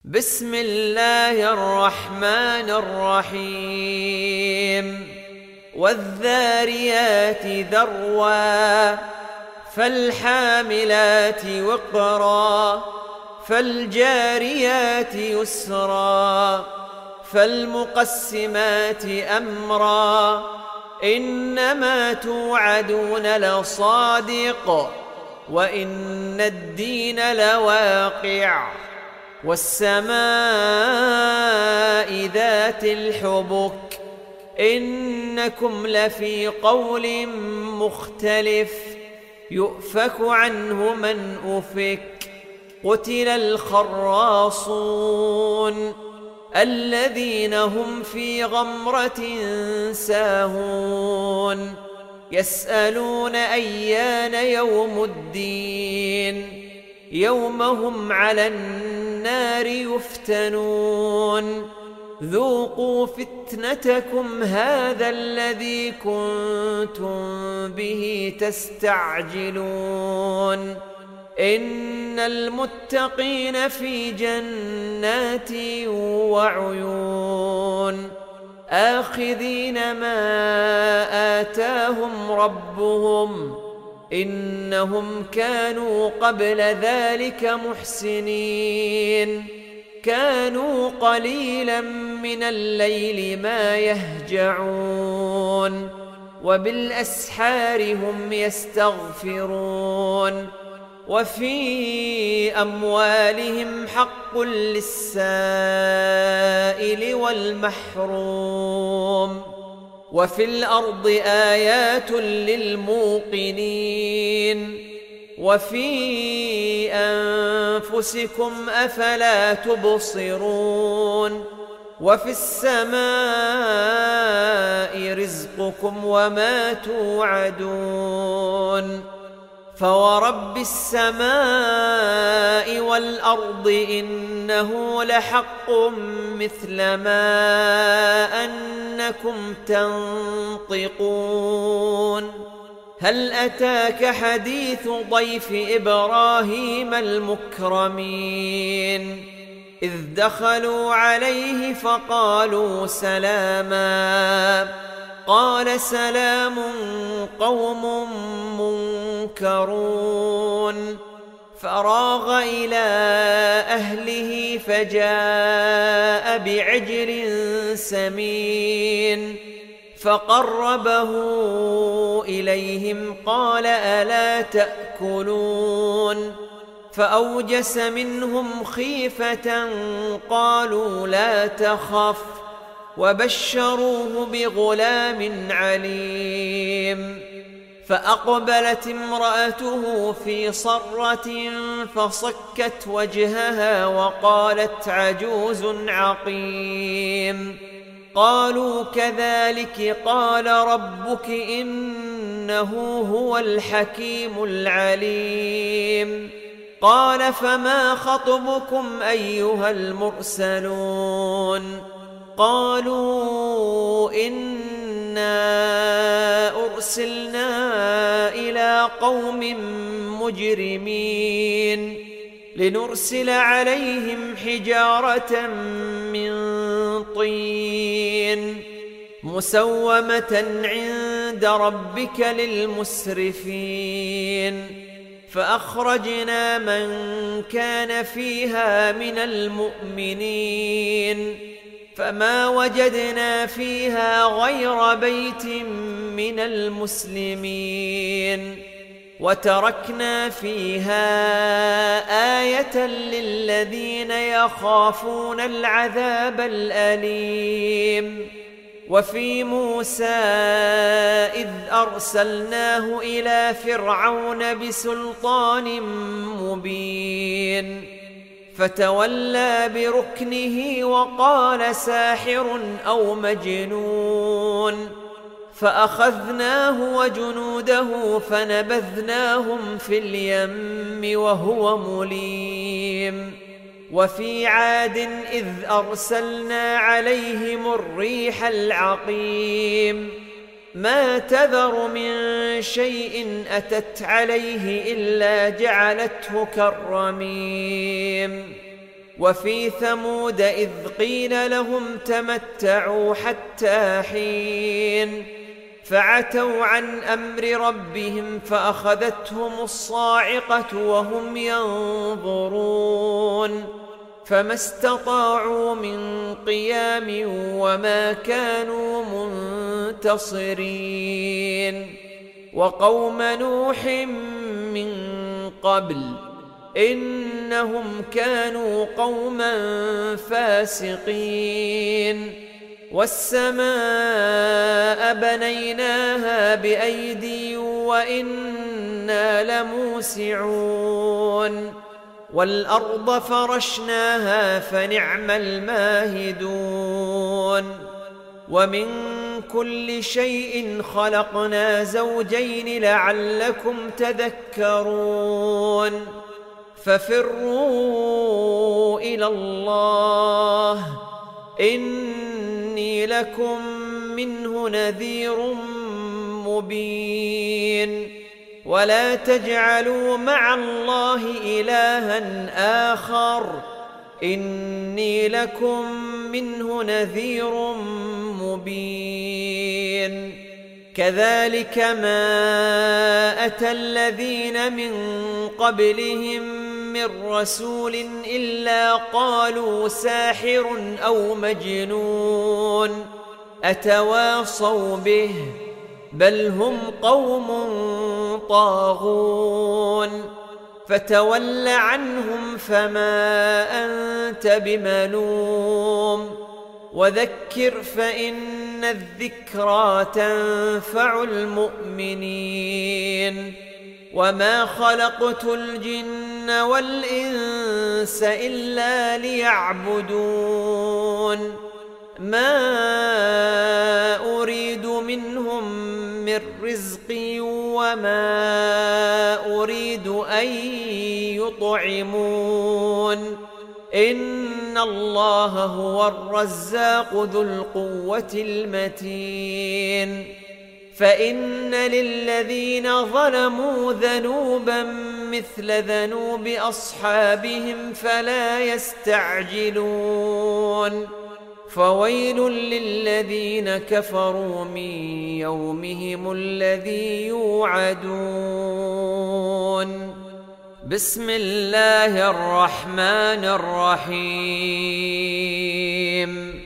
بسم الله الرحمن الرحيم والذاريات ذروا فالحاملات وقرا فالجاريات يسرا فالمقسمات أمرا إنما توعدون لصادق وإن الدين لواقع والسماء ذات الحبك إنكم لفي قول مختلف يؤفك عنه من أفك قتل الخراصون الذين هم في غمرة ساهون يسألون أيان يوم الدين يوم هم على النار يفتنون ذوقوا فتنتكم هذا الذي كنتم به تستعجلون إن المتقين في جنات وعيون آخذين ما آتاهم ربهم إنهم كانوا قبل ذلك محسنين كانوا قليلا من الليل ما يهجعون وبالأسحار هم يستغفرون وفي أموالهم حق للسائل والمحروم وفي الأرض آيات للموقنين وفي أنفسكم أفلا تبصرون وفي السماء رزقكم وما توعدون فورب السماء والأرض إنه لحق مثل ما أنكم تنطقون هل أتاك حديث ضيف إبراهيم المكرمين إذ دخلوا عليه فقالوا سلاما قال سلام قوم منكرون فراغ إلى أهله فجاء بعجل سمين فقربه إليهم قال ألا تأكلون فأوجس منهم خيفة قالوا لا تخف وبشروه بغلام عليم فأقبلت امرأته في صرة فصكت وجهها وقالت عجوز عقيم قالوا كذلك قال ربك إنه هو الحكيم العليم قال فما خطبكم أيها المرسلون قالوا إنا أرسلنا إلى قوم مجرمين لنرسل عليهم حجارة من طين مسومة عند ربك للمسرفين فأخرجنا من كان فيها من المؤمنين فما وجدنا فيها غير بيت من المسلمين وتركنا فيها آية للذين يخافون العذاب الأليم وفي موسى إذ أرسلناه إلى فرعون بسلطان مبين فتولى بركنه وقال ساحر أو مجنون فأخذناه وجنوده فنبذناهم في اليم وهو مليم وفي عاد إذ أرسلنا عليهم الريح العقيم ما تذر من شيء أتت عليه إلا جعلته كالرميم وفي ثمود إذ قيل لهم تمتعوا حتى حين فعتوا عن أمر ربهم فأخذتهم الصاعقة وهم ينظرون فما استطاعوا من قيام وما كانوا منتصرين وقوم نوح من قبل إنهم كانوا قوما فاسقين والسماء بنيناها بأيدي وإنا لموسعون والأرض فرشناها فنعم الماهدون ومن كل شيء خلقنا زوجين لعلكم تذكرون ففروا إلى الله إني لكم منه نذير مبين ولا تجعلوا مع الله إلها آخر إني لكم منه نذير مبين كذلك ما أتى الذين من قبلهم من رسول إلا قالوا ساحر أو مجنون أتواصوا به بل هم قوم طاغون فتول عنهم فما أنت بملوم وذكر فإن الذكرى تنفع المؤمنين وما خلقت الجن والإنس إلا ليعبدون ما أريد منهم من رزق وما أريد أن يطعمون إن الله هو الرزاق ذو القوة المتين فإن للذين ظلموا ذنوبا مثل ذنوب أصحابهم فلا يستعجلون فويل للذين كفروا من يومهم الذي يوعدون بسم الله الرحمن الرحيم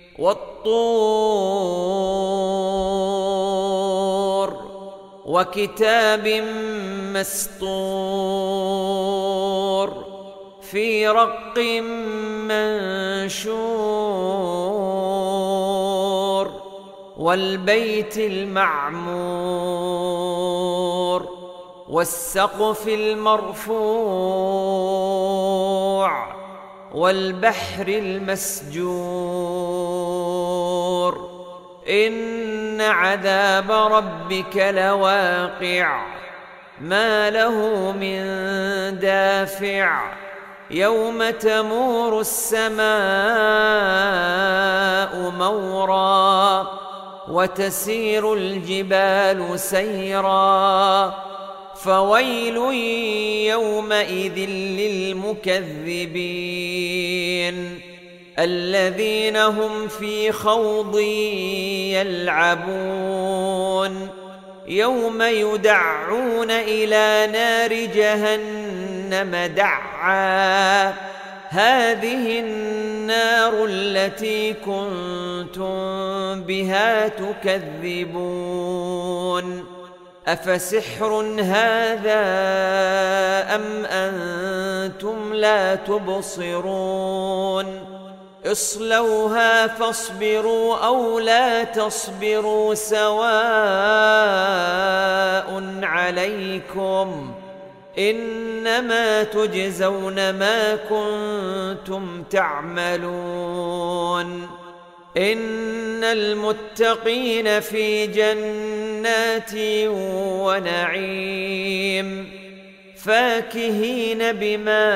والطور وكتاب مسطور في رق منشور والبيت المعمور والسقف المرفوع والبحر المسجور إن عذاب ربك لواقع ما له من دافع يوم تمور السماء مورا وتسير الجبال سيرا فويل يومئذ للمكذبين الذين هم في خوض يلعبون يوم يدعون إلى نار جهنم دعا هذه النار التي كنتم بها تكذبون أفسحر هذا أم أنتم لا تبصرون اصلوها فاصبروا أو لا تصبروا سواء عليكم إنما تجزون ما كنتم تعملون إن المتقين في جنات ونعيم فاكهين بما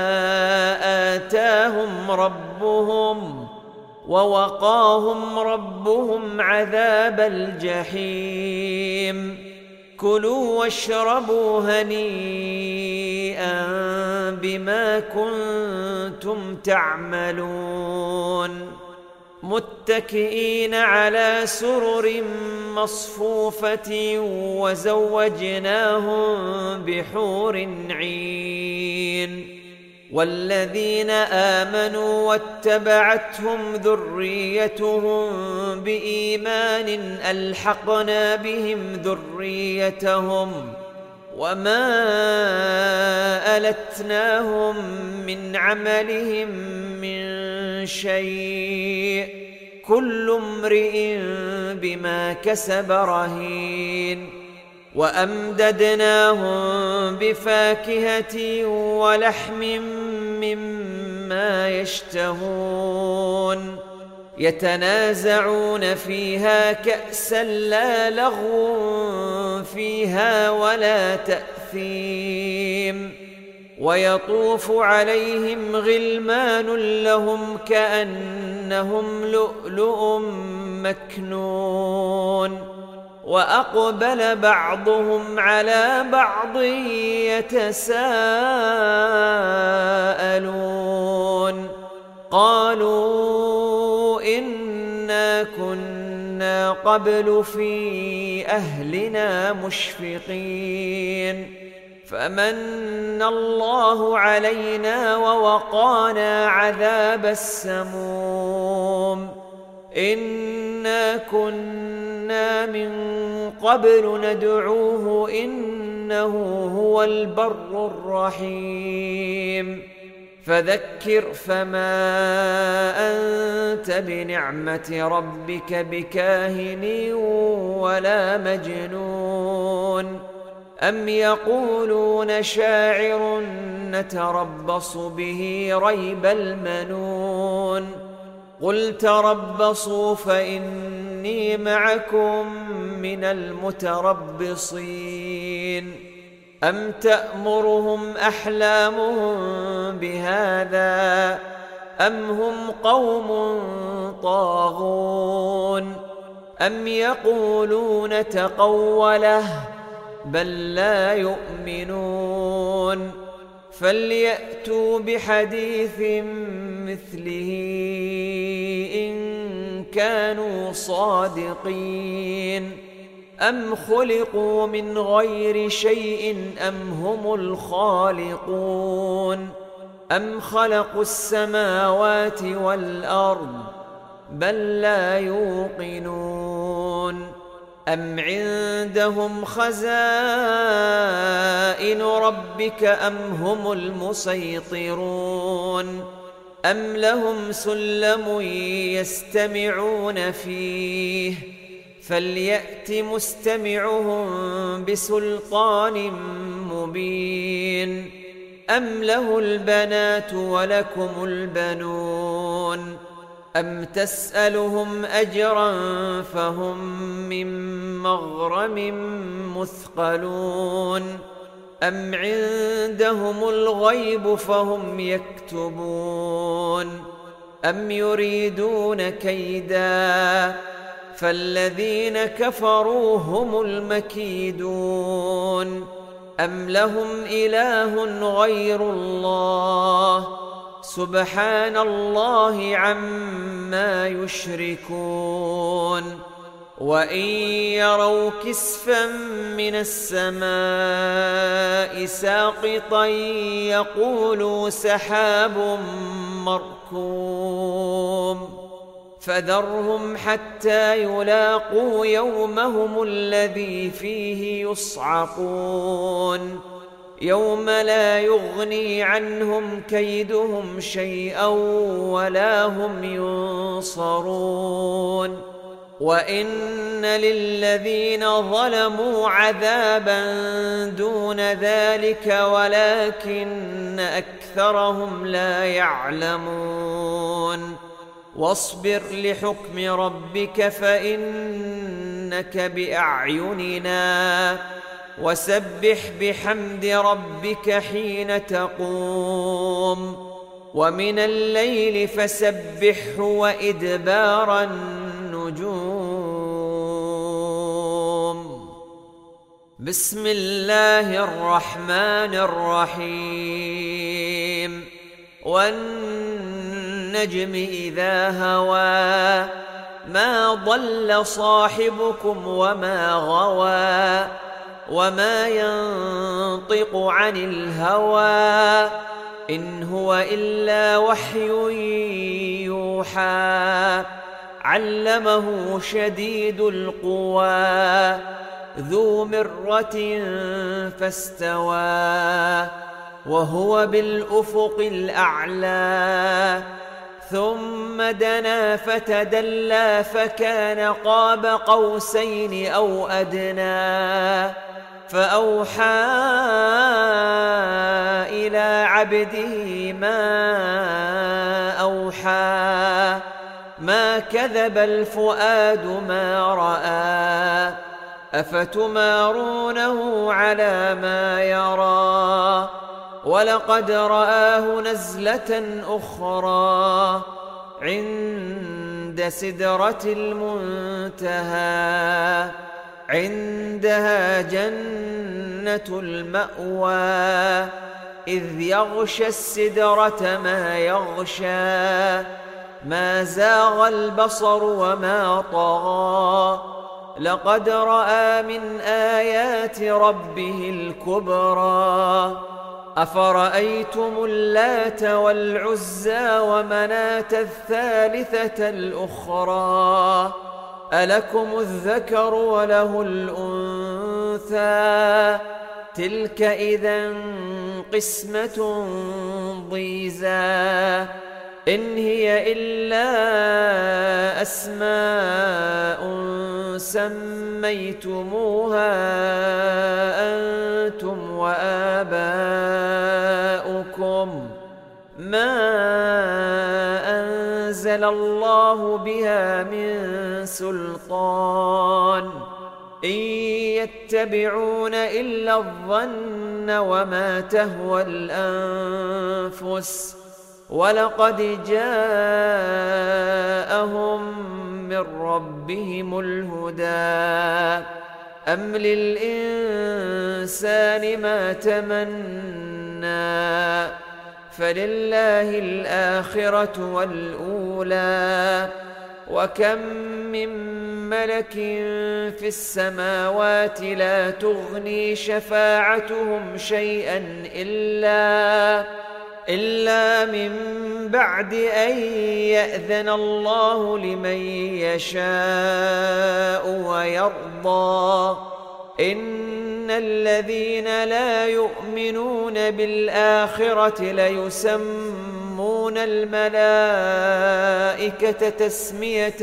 آتاهم ربهم ووقاهم ربهم عذاب الجحيم كلوا واشربوا هنيئا بما كنتم تعملون متكئين على سرر مصفوفة وزوجناهم بحور عين والذين آمنوا واتبعتهم ذريتهم بإيمان ألحقنا بهم ذريتهم وما ألتناهم من عملهم من شيء كل امرئ بما كسب رهين وأمددناهم بفاكهة ولحم مما يشتهون يتنازعون فيها كأسا لا لغو فيها ولا تأثيم ويطوف عليهم غلمان لهم كأنهم لؤلؤ مكنون وأقبل بعضهم على بعض يتساءلون قالوا إنا كنا قبل في أهلنا مشفقين فمن الله علينا ووقانا عذاب السموم إنا كنا من قبل ندعوه إنه هو البر الرحيم فذكر فما أنت بنعمة ربك بكاهن ولا مجنون أم يقولون شاعر نتربص به ريب المنون قل تربصوا فإني معكم من المتربصين أم تأمرهم أحلامهم بهذا أم هم قوم طاغون أم يقولون تقوله بل لا يؤمنون فليأتوا بحديث مثله إن كانوا صادقين أم خلقوا من غير شيء أم هم الخالقون أم خلقوا السماوات والأرض بل لا يوقنون أم عندهم خزائن ربك أم هم المسيطرون أم لهم سلم يستمعون فيه فليأت مستمعهم بسلطان مبين أم له البنات ولكم البنون أم تسألهم أجرا فهم من مغرم مثقلون أم عندهم الغيب فهم يكتبون أم يريدون كيدا فالذين كفروا هم المكيدون أم لهم إله غير الله سبحان الله عما يشركون وإن يروا كسفا من السماء ساقطا يقولوا سحاب مركوم فذرهم حتى يلاقوا يومهم الذي فيه يصعقون يوم لا يغني عنهم كيدهم شيئا ولا هم ينصرون وإن للذين ظلموا عذابا دون ذلك ولكن أكثرهم لا يعلمون واصبر لحكم ربك فإنك بأعيننا وسبح بحمد ربك حين تقوم ومن الليل فسبحه وإدبار النجوم بسم الله الرحمن الرحيم والنجم إذا هوى ما ضل صاحبكم وما غوى وما ينطق عن الهوى إن هو إلا وحي يوحى علمه شديد القوى ذو مرة فاستوى وهو بالأفق الأعلى ثم دنا فتدلى فكان قاب قوسين أو أدنى فأوحى إلى عبده ما أوحى ما كذب الفؤاد ما رأى أفتمارونه على ما يرى ولقد رآه نزلة أخرى عند سدرة المنتهى عندها جنة المأوى إذ يغشى السدرة ما يغشى ما زاغ البصر وما طغى لقد رأى من آيات ربه الكبرى أفرأيتم اللات والعزى ومناة الثالثة الأخرى ألكم الذكر وله الأنثى تلك إذا قسمة ضيزى إن هي إلا أسماء سميتموها أنتم وآباؤكم ما أنزل الله بها من سلطان إن يتبعون إلا الظن وما تهوى الأنفس ولقد جاءهم من ربهم الهدى أم للإنسان ما تمنى فلله الآخرة والأولى وكم من ملك في السماوات لا تغني شفاعتهم شيئا إلا من بعد أن يأذن الله لمن يشاء ويرضى إن الذين لا يؤمنون بالآخرة ليسمون الملائكة تسمية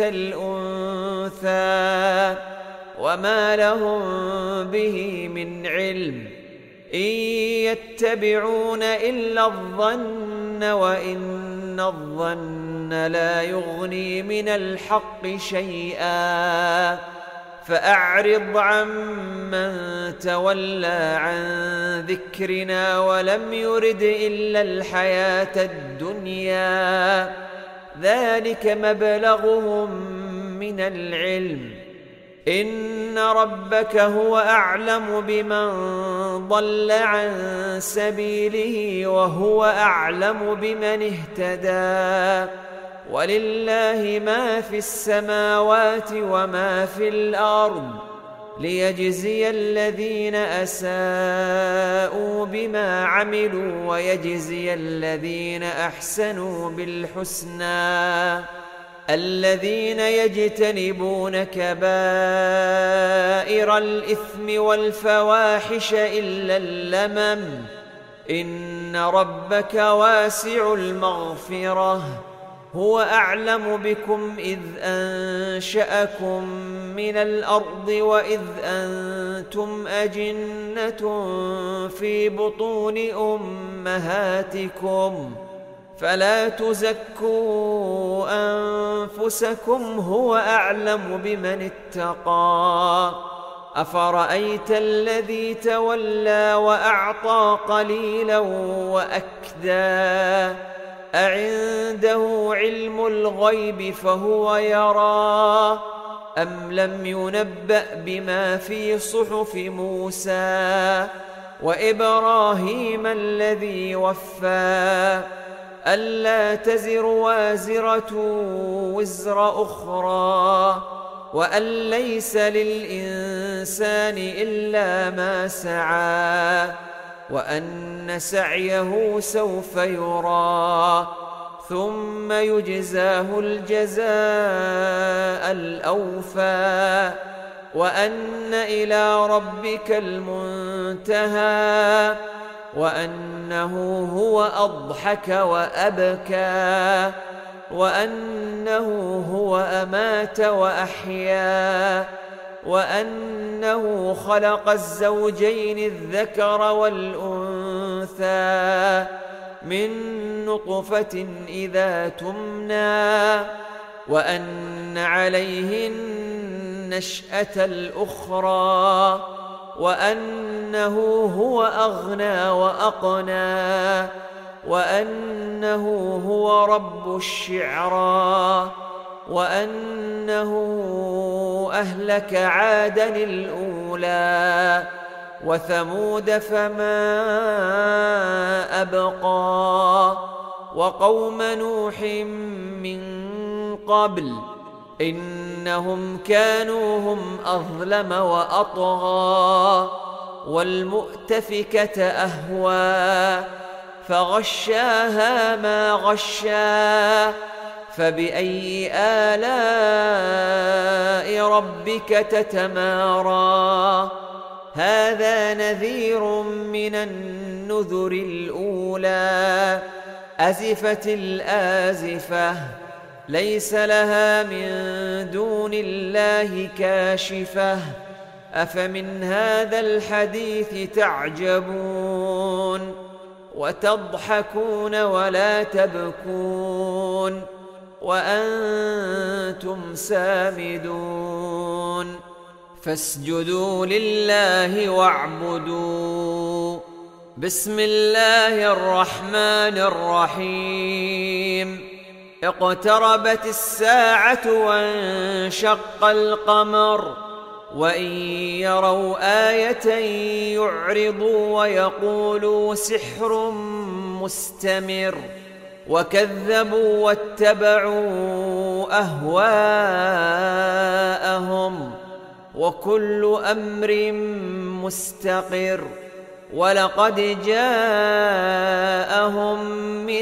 الأنثى وما لهم به من علم إن يتبعون إلا الظن وإن الظن لا يغني من الحق شيئا فأعرض عمن تولى عن ذكرنا ولم يرد إلا الحياة الدنيا ذلك مبلغهم من العلم إن ربك هو أعلم بمن ضل عن سبيله وهو أعلم بمن اهتدى ولله ما في السماوات وما في الأرض ليجزي الذين أساءوا بما عملوا ويجزي الذين أحسنوا بالحسنى الذين يجتنبون كبائر الإثم والفواحش إلا اللمم إن ربك واسع المغفرة هو أعلم بكم إذ أنشأكم من الأرض وإذ أنتم أجنة في بطون أمهاتكم فلا تزكوا أنفسكم هو أعلم بمن اتقى أفرأيت الذي تولى وأعطى قليلا وأكدى أعنده علم الغيب فهو يرى أم لم ينبأ بما في صحف موسى وإبراهيم الذي وفى ألا تزر وازرة وزر أخرى وأن ليس للإنسان إلا ما سعى وأن سعيه سوف يرى ثم يجزاه الجزاء الأوفى وأن إلى ربك المنتهى وأنه هو أضحك وأبكى وأنه هو أمات وأحيا وأنه خلق الزوجين الذكر والأنثى من نطفة إذا تمنى وأن عليه النشأة الأخرى وأنه هو أغنى وأقنى وأنه هو رب الشعرى وأنه أهلك عادا الأولى وثمود فما أبقى وقوم نوح من قبل إنهم كانوا هم أظلم وأطغى والمؤتفكة أهوى فغشاها ما غشا فبأي آلاء ربك تتمارى هذا نذير من النذر الأولى أزفت الآزفة ليس لها من دون الله كاشفة أفمن هذا الحديث تعجبون وتضحكون ولا تبكون وأنتم سامدون فاسجدوا لله واعبدوا بسم الله الرحمن الرحيم اقتربت الساعة وانشق القمر وإن يروا آية يعرضوا ويقولوا سحر مستمر وكذبوا واتبعوا أهواءهم وكل أمر مستقر ولقد جاءهم من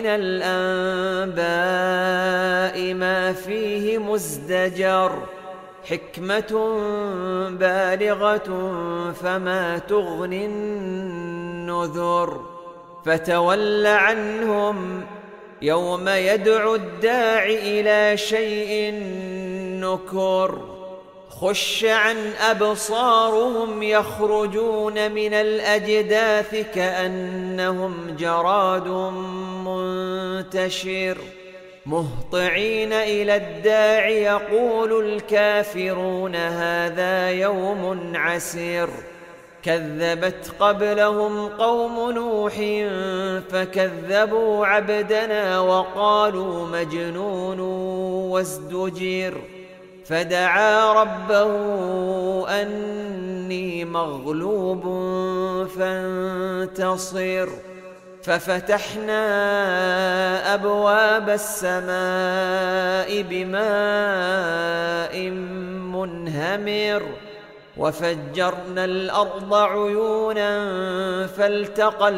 الأنباء ما فيه مزدجر حكمة بالغة فما تغني النذر فتول عنهم يوم يدعو الداع إلى شيء نكر خش عن أبصارهم يخرجون من الأجداث كأنهم جراد منتشر مهطعين إلى الداع يقول الكافرون هذا يوم عسير كذبت قبلهم قوم نوح فكذبوا عبدنا وقالوا مجنون وازدجر فدعا ربه أني مغلوب فانتصر ففتحنا أبواب السماء بماء منهمر وفجرنا الأرض عيونا فالتقى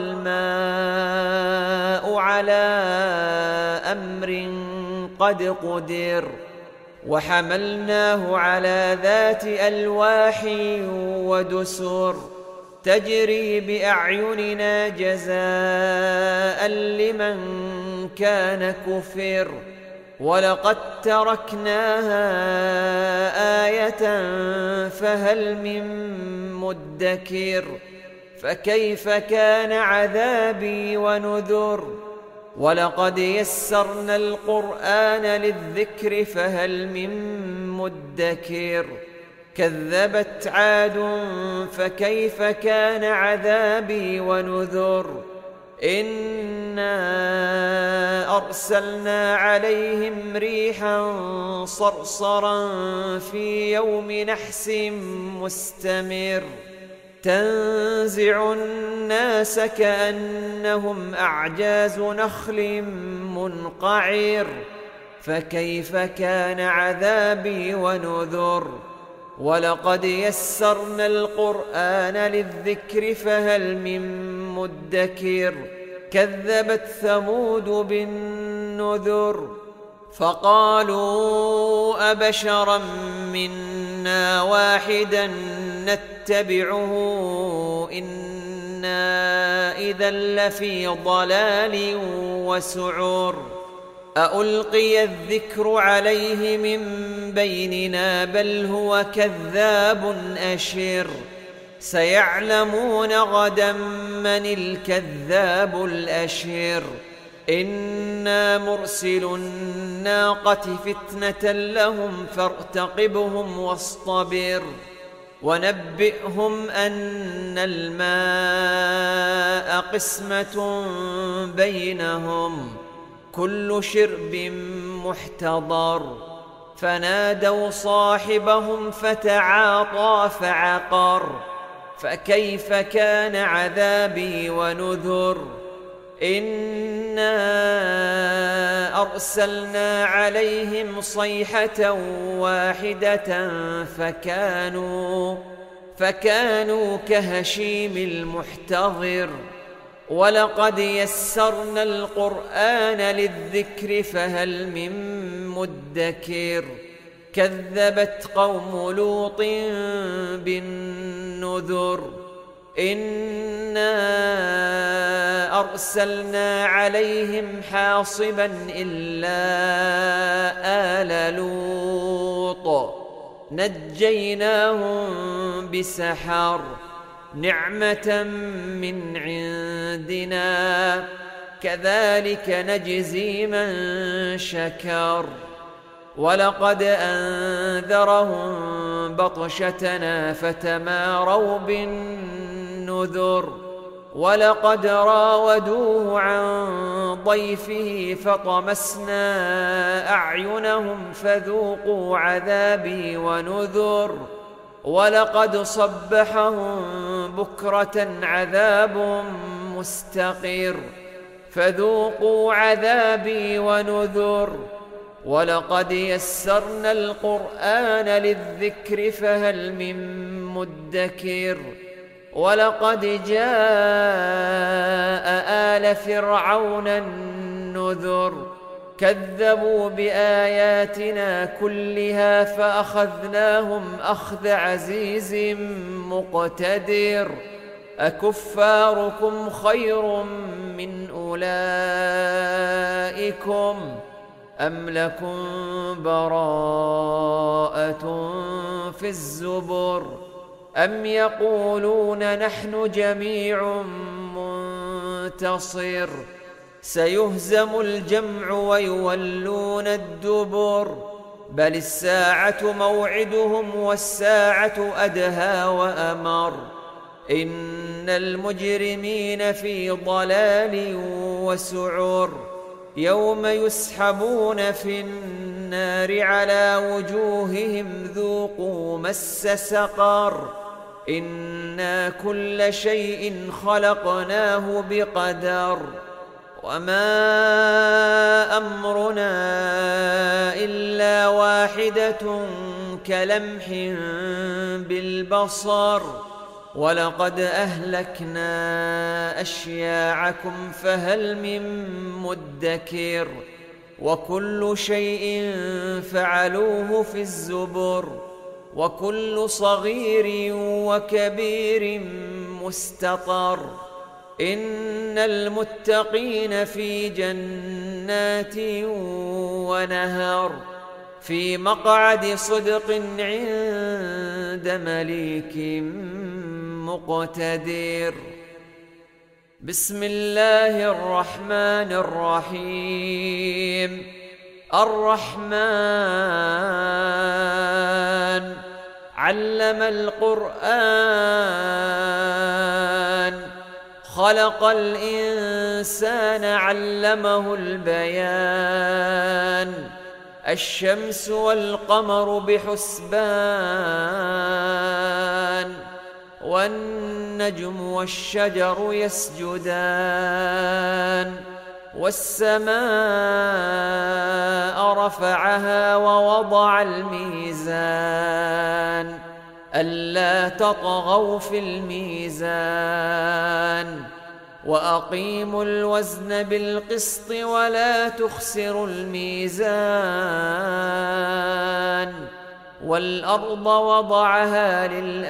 الماء على أمر قد قدر وحملناه على ذات ألواح ودسر تجري بأعيننا جزاء لمن كان كفر ولقد تركناها آية فهل من مدكر فكيف كان عذابي ونذر ولقد يسرنا القرآن للذكر فهل من مدكر كذبت عاد فكيف كان عذابي ونذر إنا أرسلنا عليهم ريحا صرصرا في يوم نحس مستمر تنزع الناس كأنهم أعجاز نخل منقعر فكيف كان عذابي ونذر ولقد يسرنا القرآن للذكر فهل من مدكر كذبت ثمود بالنذر فقالوا أبشرا منا واحدا نتبعه إنا إذا لفي ضلال وسعر أألقي الذكر عليه من بيننا بل هو كذاب أشر سيعلمون غدا من الكذاب الأشر إنا مرسل الناقة فتنة لهم فارتقبهم واصطبر ونبئهم أن الماء قسمة بينهم كل شرب محتضر فنادوا صاحبهم فتعاطى فعقر فكيف كان عذابي ونذر إنا أرسلنا عليهم صيحة واحدة فكانوا كهشيم المحتضر ولقد يسرنا القرآن للذكر فهل من مدكر كذبت قوم لوط بالنذر إنا أرسلنا عليهم حاصبا إلا آل لوط نجيناهم بسحر نعمة من عندنا كذلك نجزي من شكر ولقد أنذرهم بطشتنا فتماروا بالنذر ولقد راودوه عن ضيفه فطمسنا أعينهم فذوقوا عذابي ونذر ولقد صبحهم بكرة عذاب مستقر فذوقوا عذابي ونذر ولقد يسرنا القرآن للذكر فهل من مدكر ولقد جاء آل فرعون النذر كذبوا بآياتنا كلها فأخذناهم أخذ عزيز مقتدر أكفاركم خير من أولئكم أم لكم براءة في الزبر أم يقولون نحن جميع منتصر سيهزم الجمع ويولون الدبر بل الساعة موعدهم والساعة أدهى وأمر إن المجرمين في ضلال وسعر يوم يسحبون في النار على وجوههم ذوقوا مس سقر إنا كل شيء خلقناه بقدر وما أمرنا إلا واحدة كلمح بالبصر ولقد أهلكنا أشياعكم فهل من مدكر وكل شيء فعلوه في الزبر وكل صغير وكبير مستطر إن المتقين في جنات ونهر في مقعد صدق عند مليك مقتدر بسم الله الرحمن الرحيم الرحمن علم القرآن خلق الإنسان علمه البيان الشمس والقمر بحسبان والنجم والشجر يسجدان والسماء رفعها ووضع الميزان ألا تطغوا في الميزان وأقيموا الوزن بالقسط ولا تخسروا الميزان والأرض وضعها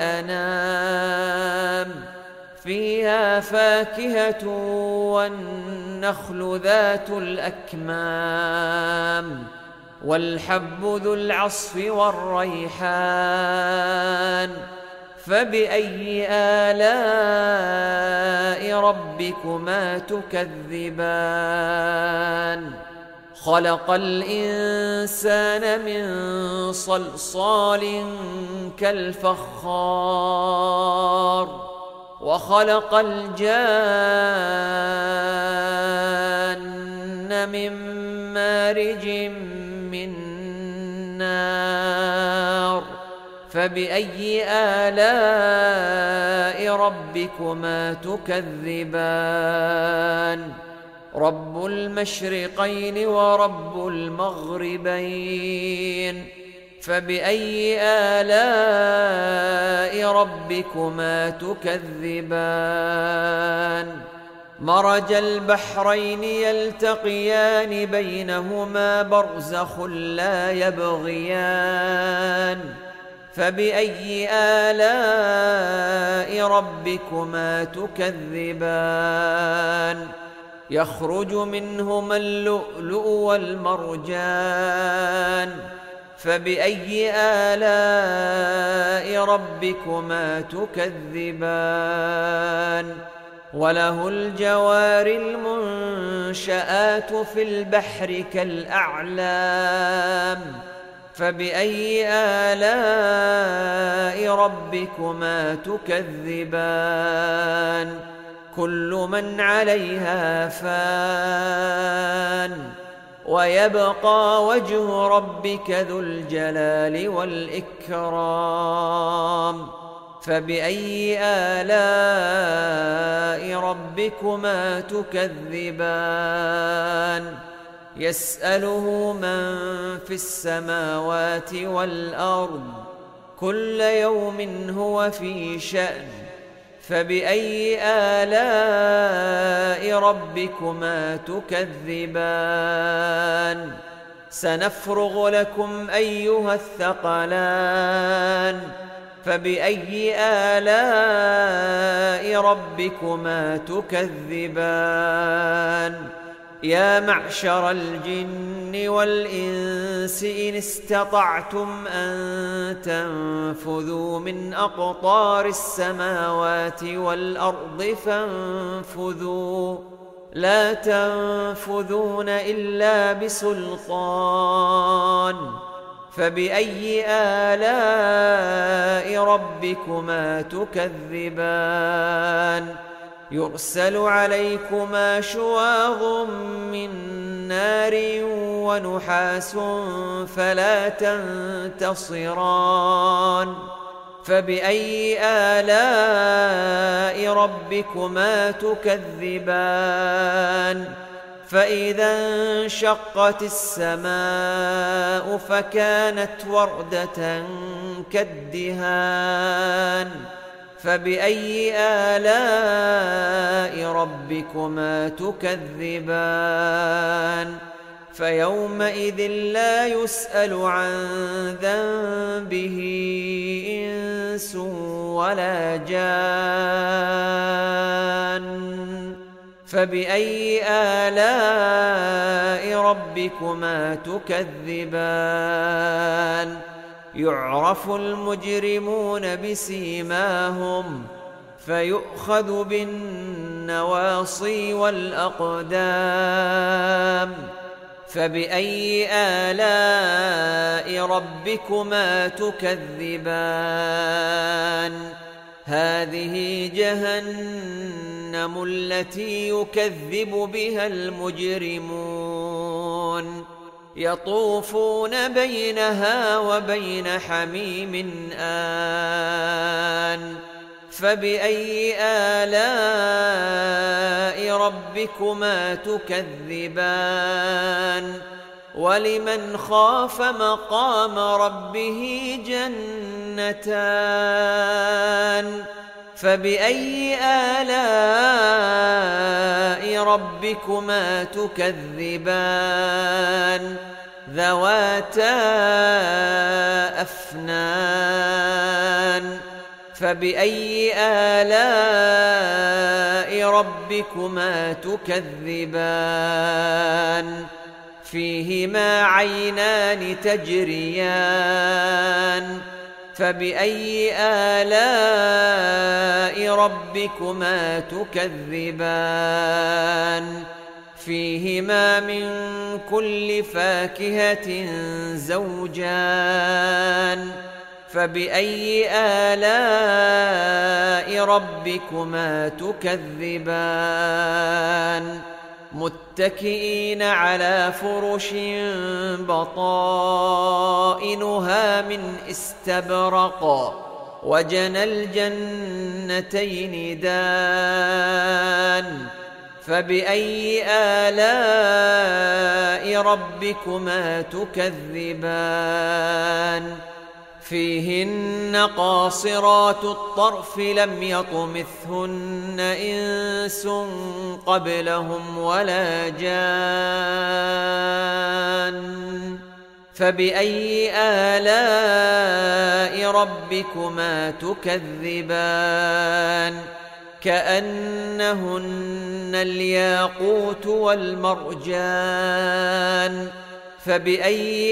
للأنام فيها فاكهة والنخل ذات الأكمام والحب ذو العصف والريحان فبأي آلاء ربكما تكذبان خلق الإنسان من صلصال كالفخار وخلق الجان من مارج من نار فبأي آلاء ربكما تكذبان رب المشرقين ورب المغربين فبأي آلاء ربكما تكذبان مرج البحرين يلتقيان بينهما برزخ لا يبغيان فبأي آلاء ربكما تكذبان يخرج منهما اللؤلؤ والمرجان فبأي آلاء ربكما تكذبان وله الجوار المنشآت في البحر كالأعلام فبأي آلاء ربكما تكذبان كل من عليها فان ويبقى وجه ربك ذو الجلال والإكرام فبأي آلاء ربكما تكذبان يسأله من في السماوات والأرض كل يوم هو في شأن فبأي آلاء ربكما تكذبان سنفرغ لكم أيها الثقلان فبأي آلاء ربكما تكذبان يا معشر الجن والإنس إن استطعتم أن تنفذوا من أقطار السماوات والأرض فانفذوا لا تنفذون إلا بسلطان فبأي آلاء ربكما تكذبان يرسل عليكما شواظ من نار ونحاس فلا تنتصران فبأي آلاء ربكما تكذبان فإذا انشقت السماء فكانت وردة كالدهان فبأي آلاء ربكما تكذبان فيومئذ لا يسأل عن ذنبه إنس ولا جان فبأي آلاء ربكما تكذبان يعرف المجرمون بسيماهم فيؤخذ بالنواصي والأقدام فبأي آلاء ربكما تكذبان هذه جهنم التي يكذب بها المجرمون يطوفون بينها وبين حميم آن فبأي آلاء ربكما تكذبان ولمن خاف مقام ربه جنتان فبأي آلاء ربكما تكذبان ذواتا أفنان فبأي آلاء ربكما تكذبان فيهما عينان تجريان فبأي آلاء ربكما تكذبان فيهما من كل فاكهة زوجان فبأي آلاء ربكما تكذبان متكئين على فرش بطائنها من استبرق وجنى الجنتين دان فبأي آلاء ربكما تكذبان فيهن قاصرات الطرف لم يطمثهن إنس قبلهم ولا جان فبأي آلاء ربكما تكذبان كأنهن الياقوت والمرجان فبأي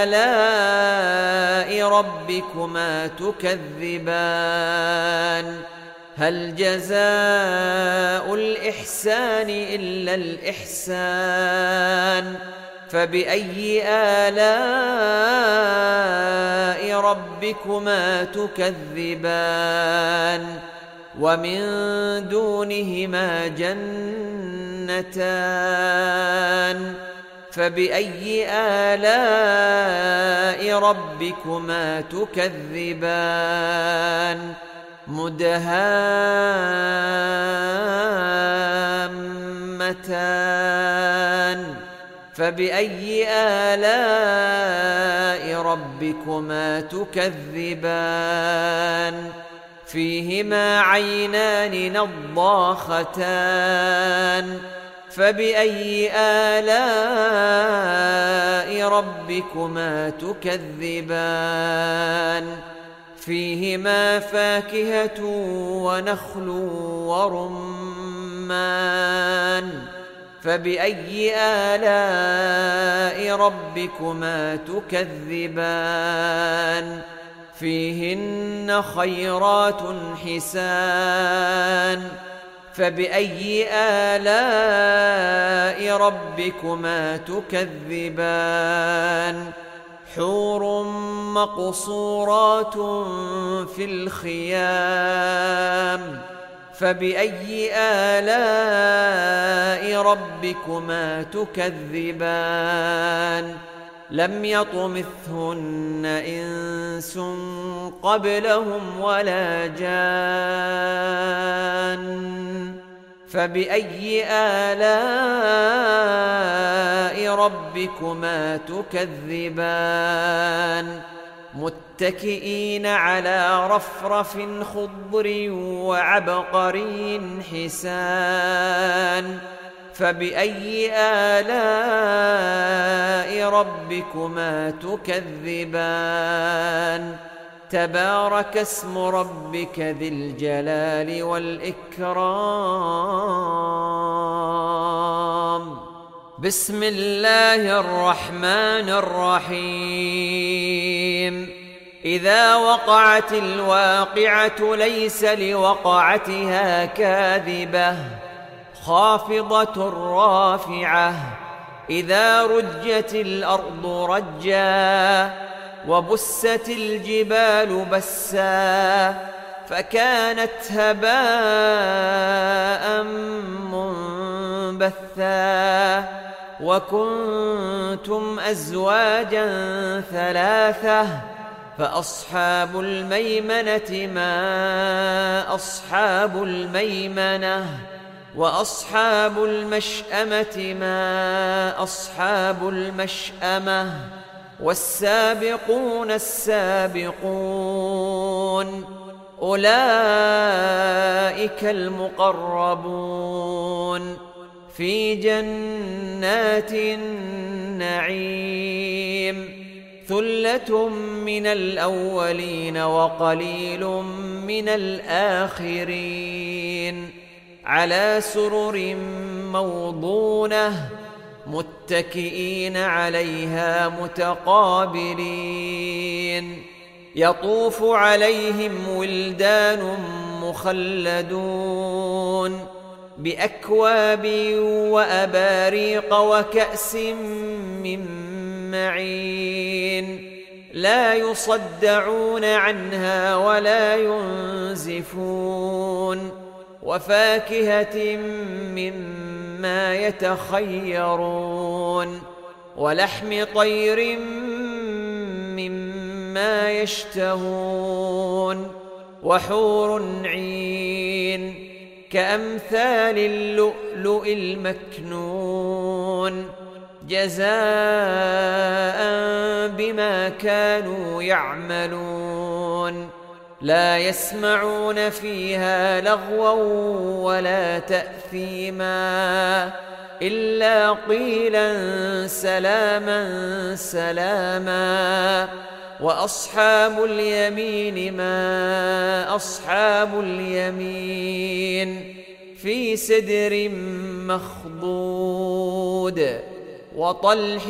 آلاء ربكما تكذبان هل جزاء الإحسان إلا الإحسان فبأي آلاء ربكما تكذبان ومن دونهما جنتان فبأي آلاء ربكما تكذبان مدهامتان فبأي آلاء ربكما تكذبان فيهما عينان نضاختان فبأي آلاء ربكما تكذبان فيهما فاكهة ونخل ورمان فبأي آلاء ربكما تكذبان فيهن خيرات حسان فبأي آلاء ربكما تكذبان حور مقصورات في الخيام فبأي آلاء ربكما تكذبان لم يطمثهن إنس قبلهم ولا جان فبأي آلاء ربكما تكذبان متكئين على رفرف خضر وعبقري حسان فبأي آلاء ربكما تكذبان تبارك اسم ربك ذي الجلال والإكرام بسم الله الرحمن الرحيم إذا وقعت الواقعة ليس لوقعتها كاذبة خافضة رافعة إذا رجت الأرض رجا وبست الجبال بسا فكانت هباء منبثا وكنتم أزواجا ثلاثة فأصحاب الميمنة ما أصحاب الميمنة وأصحاب المشأمة ما أصحاب المشأمة والسابقون السابقون أولئك المقربون في جنات النعيم ثلة من الأولين وقليل من الآخرين على سرر موضونة متكئين عليها متقابلين يطوف عليهم ولدان مخلدون بأكواب وأباريق وكأس من معين لا يصدعون عنها ولا ينزفون وفاكهة مما يتخيرون ولحم طير مما يشتهون وحور عين كأمثال اللؤلؤ المكنون جزاء بما كانوا يعملون لا يسمعون فيها لغوا ولا تأثيما إلا قيلا سلاما سلاما وأصحاب اليمين ما أصحاب اليمين في سدر مخضود وطلح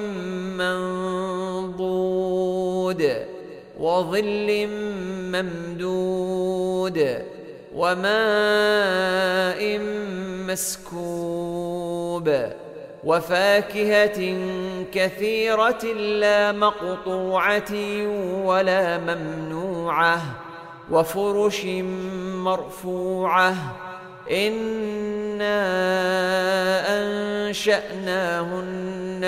منضود وظل ممدود وماء مسكوب وفاكهة كثيرة لا مقطوعة ولا ممنوعة وفرش مرفوعة إنا أنشأناهن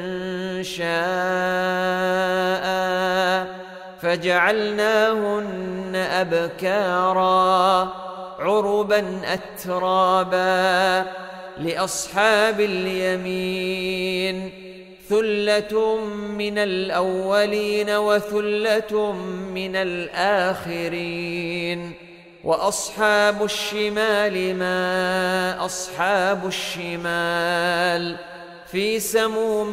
إنشاء فجعلناهن أبكارا عربا أترابا لأصحاب اليمين ثلة من الأولين وثلة من الآخرين وأصحاب الشمال ما أصحاب الشمال في سموم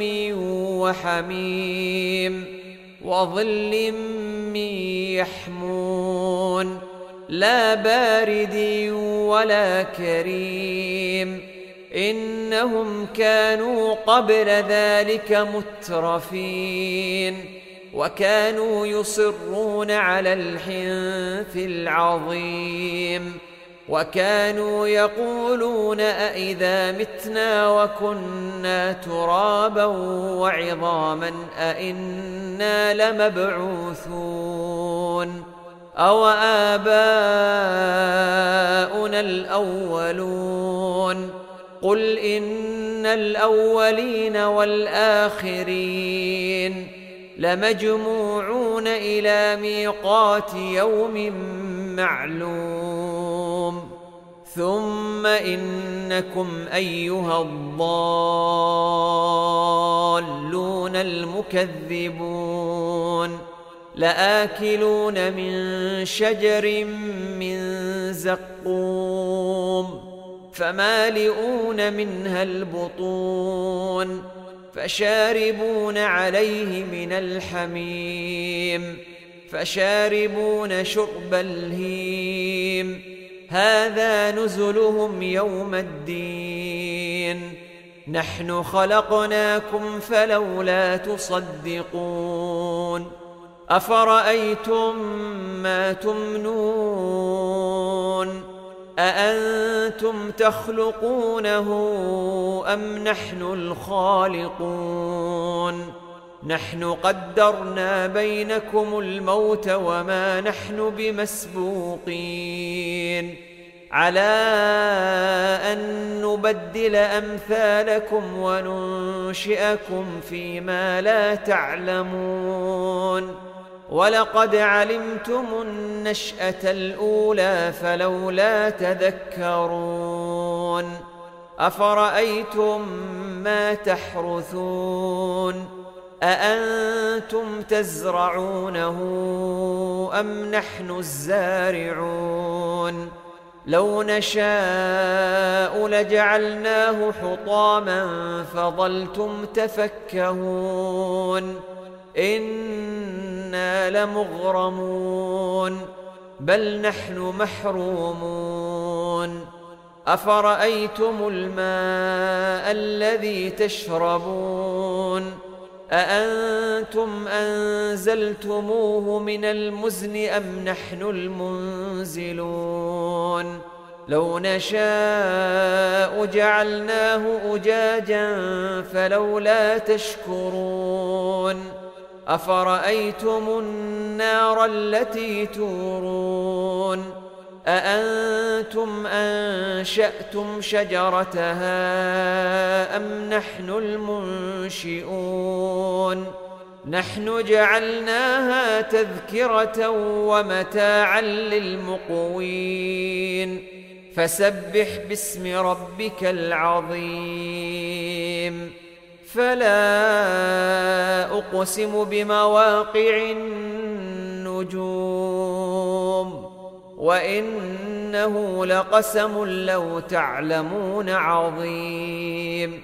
وحميم وظل من يحمون لا بارد ولا كريم إنهم كانوا قبل ذلك مترفين وكانوا يصرون على الحنث العظيم وكانوا يقولون أئذا متنا وكنا ترابا وعظاما أئنا لمبعوثون أو آباؤنا الأولون قل إن الأولين والآخرين لمجموعون إلى ميقات يوم معلوم ثم إنكم أيها الضالون المكذبون لآكلون من شجر من زقوم فمالئون منها البطون فشاربون عليه من الحميم فشاربون شرب الهيم هذا نزلهم يوم الدين نحن خلقناكم فلولا تصدقون أفرأيتم ما تمنون أأنتم تخلقونه أم نحن الخالقون نحن قدرنا بينكم الموت وما نحن بمسبوقين على أن نبدل أمثالكم وننشئكم فيما لا تعلمون ولقد علمتم النشأة الأولى فلولا تذكرون أفرأيتم ما تحرثون أأنتم تزرعونه أم نحن الزارعون لو نشاء لجعلناه حطاما فظلتم تفكهون إنا لمغرمون بل نحن محرومون أفرأيتم الماء الذي تشربون أأنتم أنزلتموه من المزن أم نحن المنزلون لو نشاء جعلناه أجاجا فلولا تشكرون أفرأيتم النار التي تورون أأنتم أنشأتم شجرتها أم نحن المنشئون نحن جعلناها تذكرة ومتاعا للمقوين فسبح باسم ربك العظيم فلا أقسم بمواقع النجوم وإنه لقسم لو تعلمون عظيم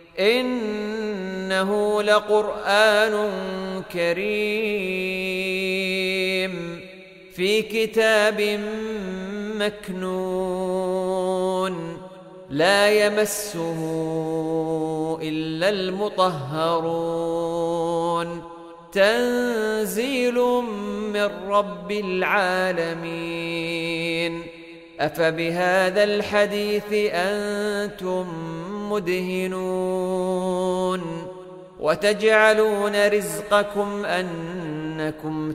إنه لقرآن كريم في كتاب مكنون لا يمسه إلا المطهرون تنزيل من رب العالمين أفبهذا الحديث أنتم مدهنون وتجعلون رزقكم أنكم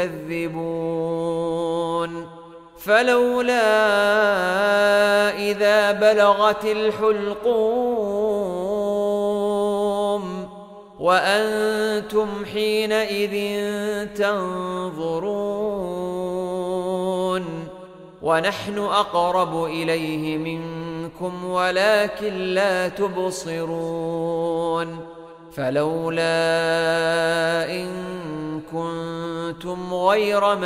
تكذبون فلولا إذا بلغت الحلقوم وأنتم حينئذ تنظرون ونحن أقرب إليه منكم ولكن لا تبصرون فلولا إن كنتم غير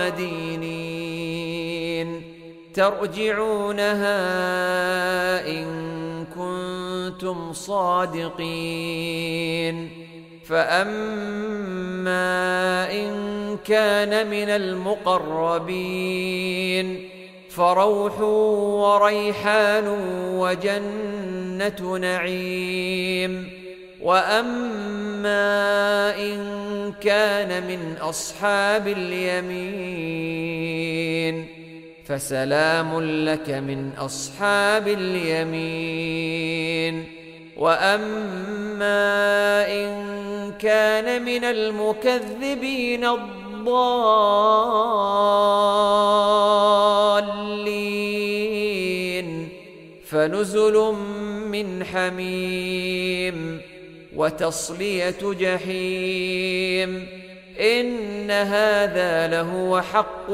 مدينين ترجعونها إن كنتم صادقين فأما إن كان من المقربين فروح وريحان وجنة نعيم وأما إن كان من أصحاب اليمين فسلام لك من أصحاب اليمين وأما إن كان من المكذبين الضالين فنزل من حميم وتصلية جحيم إن هذا لهو حق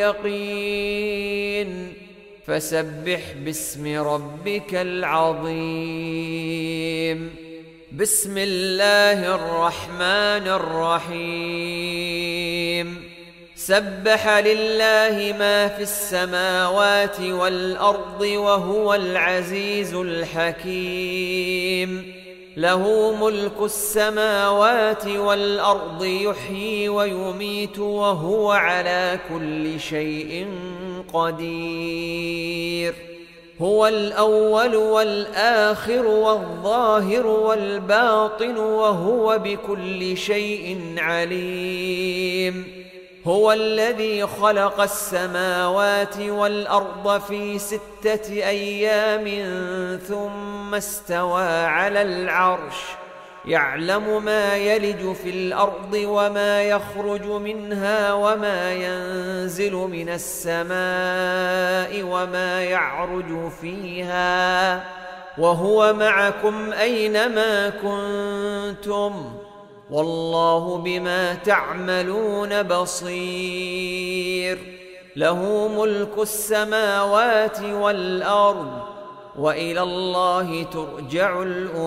اليقين فسبح باسم ربك العظيم بسم الله الرحمن الرحيم سبح لله ما في السماوات والأرض وهو العزيز الحكيم له ملك السماوات والأرض يحيي ويميت وهو على كل شيء قدير هو الأول والآخر والظاهر والباطن وهو بكل شيء عليم هو الذي خلق السماوات والأرض في 6 أيام ثم استوى على العرش يعلم ما يلج في الأرض وما يخرج منها وما ينزل من السماء وما يعرج فيها وهو معكم أينما كنتم والله بما تعملون بصير. له ملك السماوات والأرض وإلى الله ترجع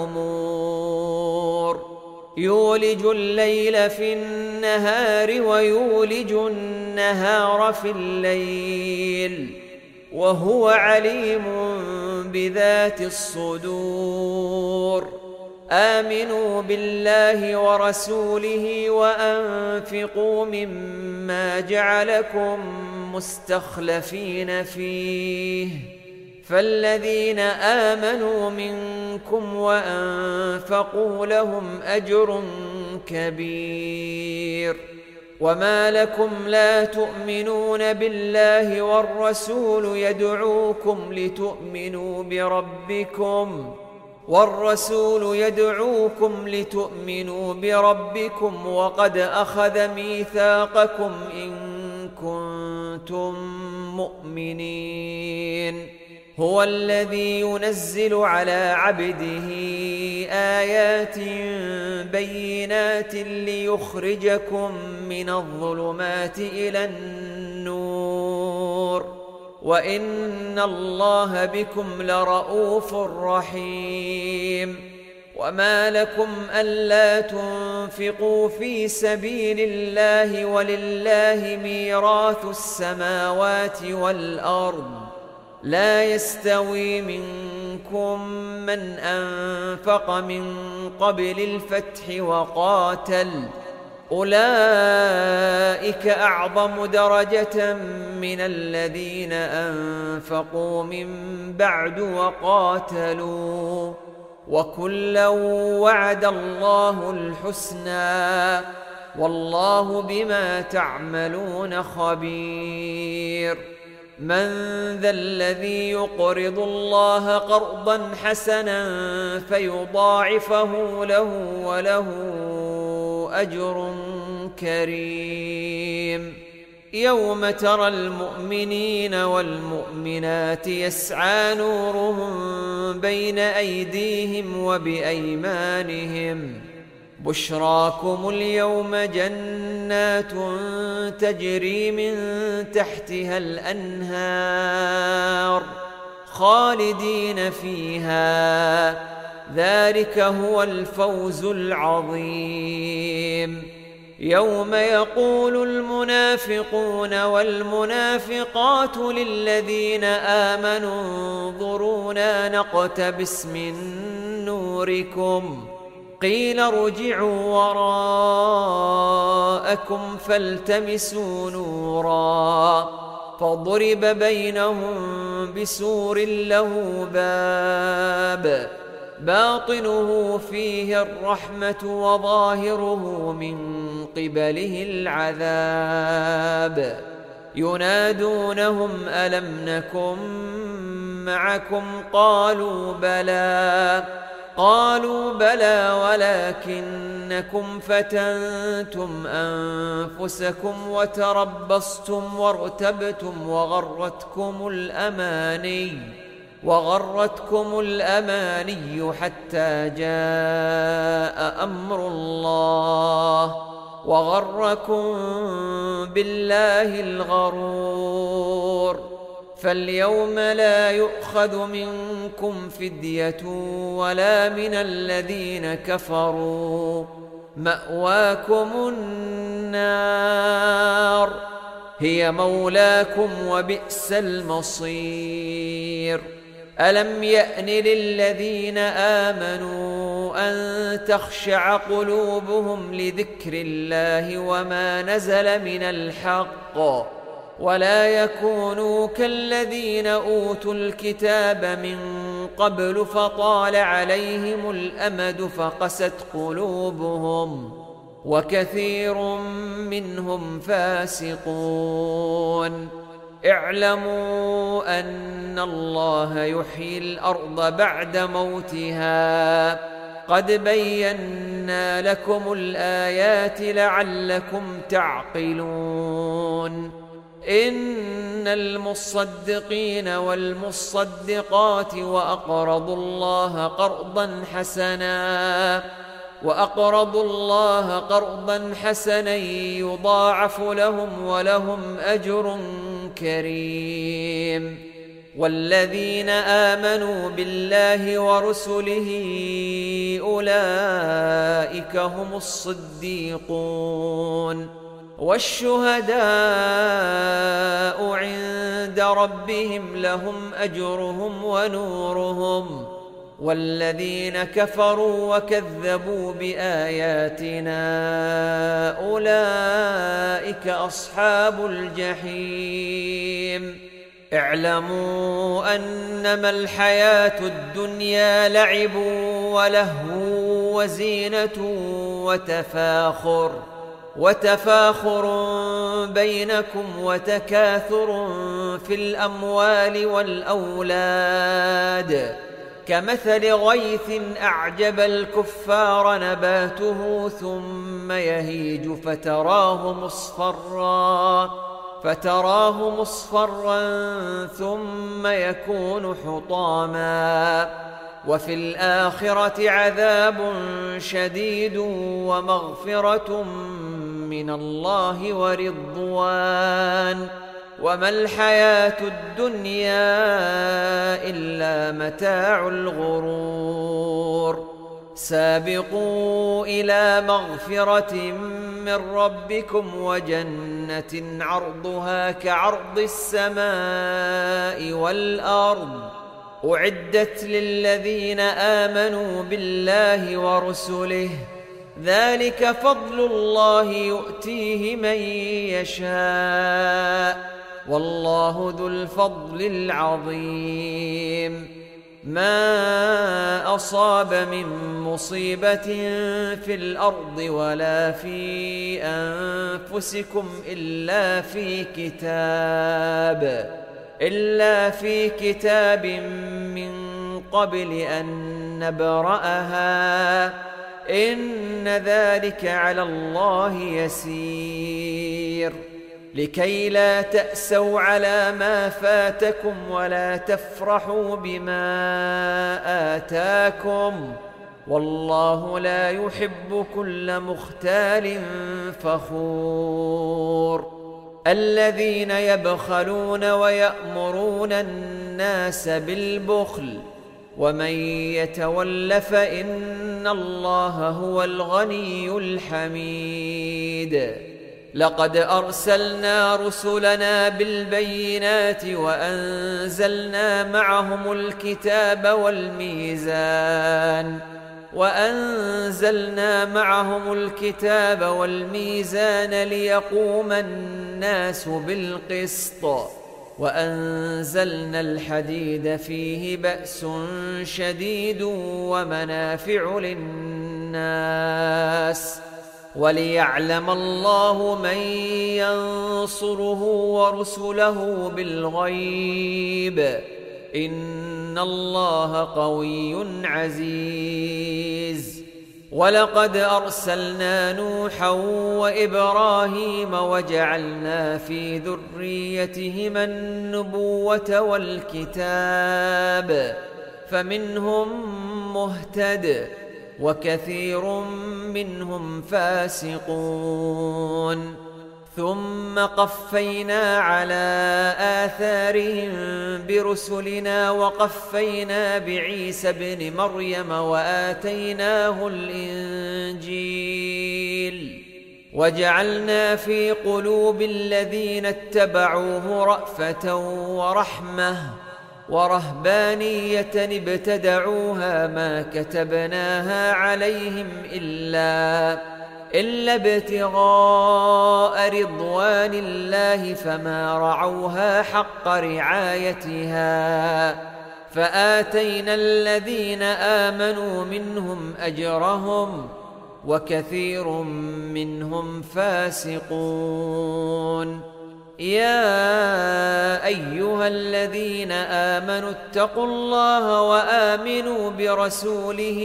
الأمور. يولج الليل في النهار ويولج النهار في الليل وهو عليم بذات الصدور. آمنوا بالله ورسوله وأنفقوا مما جعلكم مستخلفين فيه فالذين آمنوا منكم وأنفقوا لهم أجر كبير. وما لكم لا تؤمنون بالله والرسول يدعوكم لتؤمنوا بربكم وقد أخذ ميثاقكم إن كنتم مؤمنين. هو الذي ينزل على عبده آيات بينات ليخرجكم من الظلمات إلى النور وإن الله بكم لرؤوف رحيم. وما لكم ألا تنفقوا في سبيل الله ولله ميراث السماوات والأرض لا يستوي منكم من أنفق من قبل الفتح وقاتل أولئك أعظم درجة من الذين أنفقوا من بعد وقاتلوا وكلا وعد الله الحسنى والله بما تعملون خبير. من ذا الذي يقرض الله قرضا حسنا فيضاعفه له وله أجر كريم. يوم ترى المؤمنين والمؤمنات يسعى نورهم بين أيديهم وبأيمانهم بشراكم اليوم جنات تجري من تحتها الأنهار خالدين فيها ذلك هو الفوز العظيم. يوم يقول المنافقون والمنافقات للذين آمنوا انظرونا نقتبس من نوركم قيل ارجعوا وراءكم فالتمسوا نورا فضرب بينهم بسور له باب باطنه فيه الرحمة وظاهره من قبله العذاب. ينادونهم ألم نكن معكم قالوا بلى ولكنكم فتنتم أنفسكم وتربصتم وارتبتم وغرتكم الأماني حتى جاء أمر الله وغركم بالله الغرور. فاليوم لا يؤخذ منكم فدية ولا من الذين كفروا مأواكم النار هي مولاكم وبئس المصير. ألم يأن للذين آمنوا أن تخشع قلوبهم لذكر الله وما نزل من الحق ولا يكونوا كالذين أوتوا الكتاب من قبل فطال عليهم الأمد فقست قلوبهم وكثير منهم فاسقون. اعلموا أن الله يحيي الأرض بعد موتها قد بينا لكم الآيات لعلكم تعقلون إن المصدقين والمصدقات وأقرضوا الله قرضا حسنا يضاعف لهم ولهم أجر كريم والذين آمنوا بالله ورسله أولئك هم الصديقون والشهداء عند ربهم لهم أجرهم ونورهم والذين كفروا وكذبوا بآياتنا أولئك أصحاب الجحيم اعلموا أنما الحياة الدنيا لعب ولهو وزينة وتفاخر بينكم وتكاثر في الأموال والأولاد كمثل غيث أعجب الكفار نباته ثم يهيج فتراه مصفرا ثم يكون حطاما وفي الآخرة عذاب شديد ومغفرة من الله ورضوان وما الحياة الدنيا إلا متاع الغرور سابقوا إلى مغفرة من ربكم وجنة عرضها كعرض السماء والأرض أعدت للذين آمنوا بالله ورسله ذلك فضل الله يؤتيه من يشاء والله ذو الفضل العظيم ما أصاب من مصيبة في الأرض ولا في أنفسكم إلا في كتاب من قبل أن نبرأها إن ذلك على الله يسير لكي لا تأسوا على ما فاتكم ولا تفرحوا بما آتاكم والله لا يحب كل مختال فخور الذين يبخلون ويأمرون الناس بالبخل ومن يتول فإن الله هو الغني الحميد لقد أرسلنا رسلنا بالبينات وأنزلنا معهم الكتاب والميزان ليقوم الناس بالقسط وأنزلنا الحديد فيه بأس شديد ومنافع للناس وليعلم الله من ينصره ورسله بالغيب إن الله قوي عزيز ولقد أرسلنا نوحا وإبراهيم وجعلنا في ذريتهما النبوة والكتاب فمنهم مهتد وكثير منهم فاسقون ثم قفينا على آثارهم برسلنا وقفينا بعيسى ابن مريم وآتيناه الإنجيل وجعلنا في قلوب الذين اتبعوه رأفة ورحمة ورهبانية ابتدعوها ما كتبناها عليهم إلا ابتغاء رضوان الله فما رعوها حق رعايتها فآتينا الذين آمنوا منهم أجرهم وكثير منهم فاسقون يا أيها الذين آمنوا اتقوا الله وآمنوا برسوله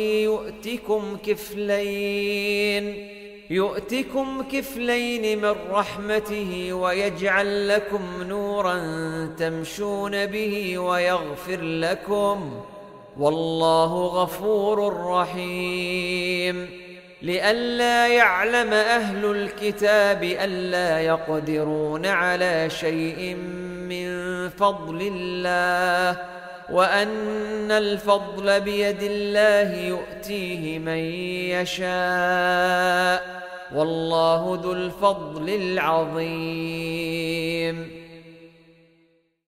يؤتكم كفلين من رحمته ويجعل لكم نورا تمشون به ويغفر لكم، والله غفور رحيم. لئلا يعلم أهل الكتاب ألا يقدرون على شيء من فضل الله، وأن الفضل بيد الله يؤتيه من يشاء، والله ذو الفضل العظيم.